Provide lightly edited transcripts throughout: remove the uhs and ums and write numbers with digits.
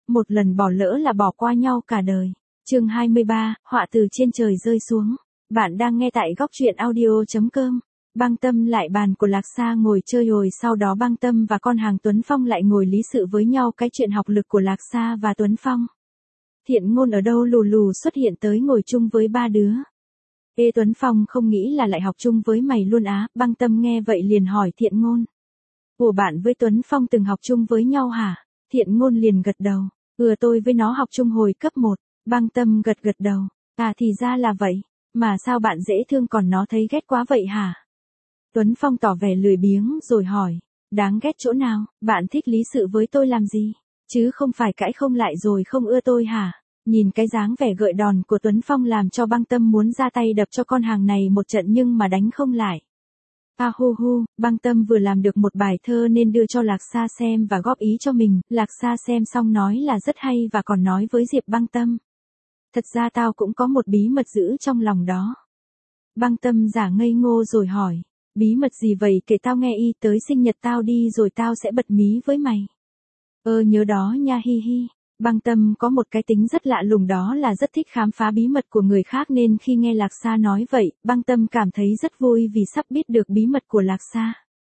một lần bỏ lỡ là bỏ qua nhau cả đời. Chương 23, họa từ trên trời rơi xuống. Bạn đang nghe tại góc truyện audio.com. Băng Tâm lại bàn của Lạc Sa ngồi chơi rồi sau đó Băng Tâm và con hàng Tuấn Phong lại ngồi lý sự với nhau cái chuyện học lực của Lạc Sa và Tuấn Phong. Thiện Ngôn ở đâu lù lù xuất hiện tới ngồi chung với ba đứa. Ê Tuấn Phong không nghĩ là lại học chung với mày luôn á. Băng Tâm nghe vậy liền hỏi Thiện Ngôn. Ủa bạn với Tuấn Phong từng học chung với nhau hả? Thiện Ngôn liền gật đầu. Tôi với nó học chung hồi cấp 1. Băng Tâm gật đầu. À thì ra là vậy. Mà sao bạn dễ thương còn nó thấy ghét quá vậy hả? Tuấn Phong tỏ vẻ lười biếng rồi hỏi. Đáng ghét chỗ nào, bạn thích lý sự với tôi làm gì? Chứ không phải cãi không lại rồi không ưa tôi hả? Nhìn cái dáng vẻ gợi đòn của Tuấn Phong làm cho Băng Tâm muốn ra tay đập cho con hàng này một trận nhưng mà đánh không lại. À hu hu, Băng Tâm vừa làm được một bài thơ nên đưa cho Lạc Sa xem và góp ý cho mình. Lạc Sa xem xong nói là rất hay và còn nói với Diệp Băng Tâm. Thật ra tao cũng có một bí mật giữ trong lòng đó. Băng Tâm giả ngây ngô rồi hỏi. Bí mật gì vậy kể tao nghe y tới sinh nhật tao đi rồi tao sẽ bật mí với mày. Nhớ đó nha hi hi. Băng Tâm có một cái tính rất lạ lùng đó là rất thích khám phá bí mật của người khác nên khi nghe Lạc Sa nói vậy, Băng Tâm cảm thấy rất vui vì sắp biết được bí mật của Lạc Sa.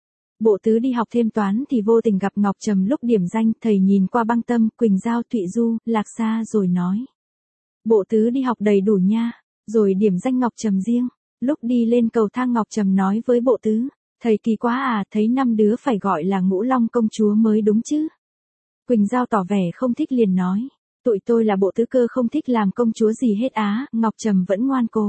Bộ Tứ đi học thêm toán thì vô tình gặp Ngọc Trầm lúc điểm danh, thầy nhìn qua Băng Tâm, Quỳnh Giao, Thụy Du, Lạc Sa rồi nói. Bộ Tứ đi học đầy đủ nha, rồi điểm danh Ngọc Trầm riêng. Lúc đi lên cầu thang Ngọc Trầm nói với Bộ Tứ, thầy kỳ quá à, thấy 5 đứa phải gọi là Ngũ Long công chúa mới đúng chứ. Quỳnh Giao tỏ vẻ không thích liền nói, tụi tôi là Bộ Tứ cơ không thích làm công chúa gì hết á. Ngọc Trầm vẫn ngoan cố.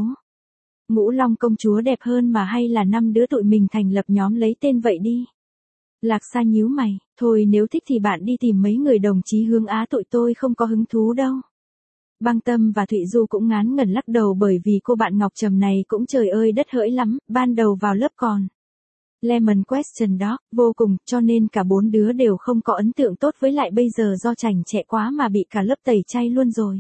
Ngũ Long công chúa đẹp hơn mà hay là 5 đứa tụi mình thành lập nhóm lấy tên vậy đi. Lạc Sa nhíu mày, thôi nếu thích thì bạn đi tìm mấy người đồng chí hướng á, tụi tôi không có hứng thú đâu. Băng Tâm và Thụy Du cũng ngán ngẩn lắc đầu bởi vì cô bạn Ngọc Trầm này cũng trời ơi đất hỡi lắm, ban đầu vào lớp còn Lemon question đó, vô cùng, cho nên cả 4 đứa đều không có ấn tượng tốt với lại bây giờ do chảnh chẹ quá mà bị cả lớp tẩy chay luôn rồi.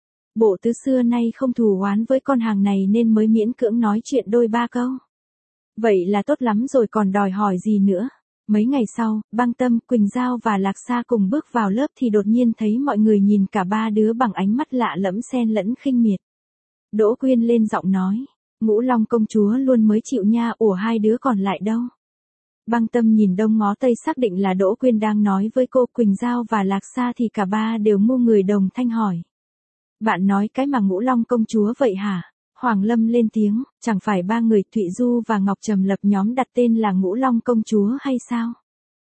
Bộ Tứ xưa nay không thù oán với con hàng này nên mới miễn cưỡng nói chuyện đôi ba câu. Vậy là tốt lắm rồi còn đòi hỏi gì nữa. Mấy ngày sau, Băng Tâm, Quỳnh Giao và Lạc Sa cùng bước vào lớp thì đột nhiên thấy mọi người nhìn cả ba đứa bằng ánh mắt lạ lẫm xen lẫn khinh miệt. Đỗ Quyên lên giọng nói. Ngũ Long công chúa luôn mới chịu nha, ủa hai đứa còn lại đâu? Băng Tâm nhìn đông ngó tây xác định là Đỗ Quyên đang nói với cô. Quỳnh Giao và Lạc Sa thì cả ba đều ngu người đồng thanh hỏi. Bạn nói cái mà Ngũ Long công chúa vậy hả? Hoàng Lâm lên tiếng, chẳng phải ba người Thụy Du và Ngọc Trầm lập nhóm đặt tên là Ngũ Long công chúa hay sao?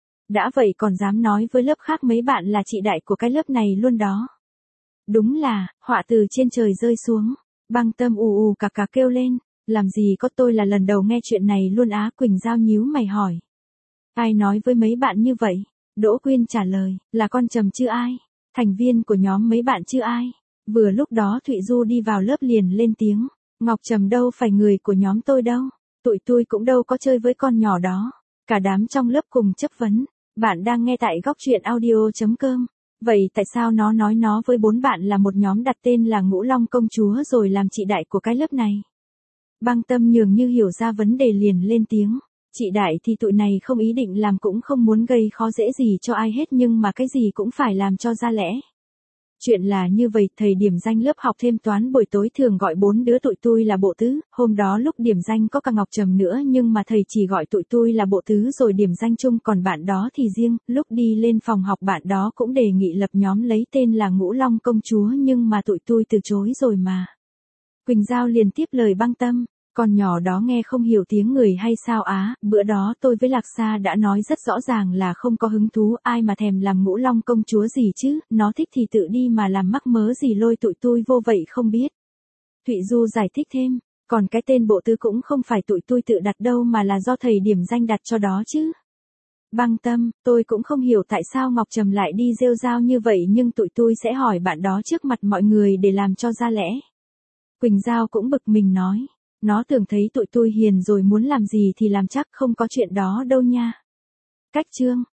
Đã vậy còn dám nói với lớp khác mấy bạn là chị đại của cái lớp này luôn đó. Đúng là, họa từ trên trời rơi xuống. Băng Tâm ù cà kêu lên, làm gì có, tôi là lần đầu nghe chuyện này luôn á. Quỳnh Giao nhíu mày hỏi. Ai nói với mấy bạn như vậy? Đỗ Quyên trả lời, là con Trầm chứ ai? Thành viên của nhóm mấy bạn chứ ai? Vừa lúc đó Thụy Du đi vào lớp liền lên tiếng. Ngọc Trầm đâu phải người của nhóm tôi đâu. Tụi tôi cũng đâu có chơi với con nhỏ đó. Cả đám trong lớp cùng chất vấn. Bạn đang nghe tại góc truyện audio.com. Vậy tại sao nó nói nó với 4 bạn là một nhóm đặt tên là Ngũ Long công chúa rồi làm chị đại của cái lớp này? Băng Tâm nhường như hiểu ra vấn đề liền lên tiếng. Chị đại thì tụi này không ý định làm cũng không muốn gây khó dễ gì cho ai hết nhưng mà cái gì cũng phải làm cho ra lẽ. Chuyện là như vậy, thầy điểm danh lớp học thêm toán buổi tối thường gọi 4 đứa tụi tôi là Bộ Tứ, hôm đó lúc điểm danh có cả Ngọc Trầm nữa nhưng mà thầy chỉ gọi tụi tôi là Bộ Tứ rồi điểm danh chung còn bạn đó thì riêng, lúc đi lên phòng học bạn đó cũng đề nghị lập nhóm lấy tên là Ngũ Long công chúa nhưng mà tụi tôi từ chối rồi mà. Quỳnh Giao liền tiếp lời Băng Tâm. Con nhỏ đó nghe không hiểu tiếng người hay sao á, bữa đó tôi với Lạc Sa đã nói rất rõ ràng là không có hứng thú, ai mà thèm làm Ngũ Long công chúa gì chứ, nó thích thì tự đi mà làm mắc mớ gì lôi tụi tôi vô vậy không biết. Thụy Du giải thích thêm, còn cái tên Bộ Tứ cũng không phải tụi tôi tự đặt đâu mà là do thầy điểm danh đặt cho đó chứ. Băng Tâm, tôi cũng không hiểu tại sao Ngọc Trầm lại đi rêu rao như vậy nhưng tụi tôi sẽ hỏi bạn đó trước mặt mọi người để làm cho ra lẽ. Quỳnh Giao cũng bực mình nói. Nó tưởng thấy tụi tôi hiền rồi muốn làm gì thì làm, chắc không có chuyện đó đâu nha. Cách chương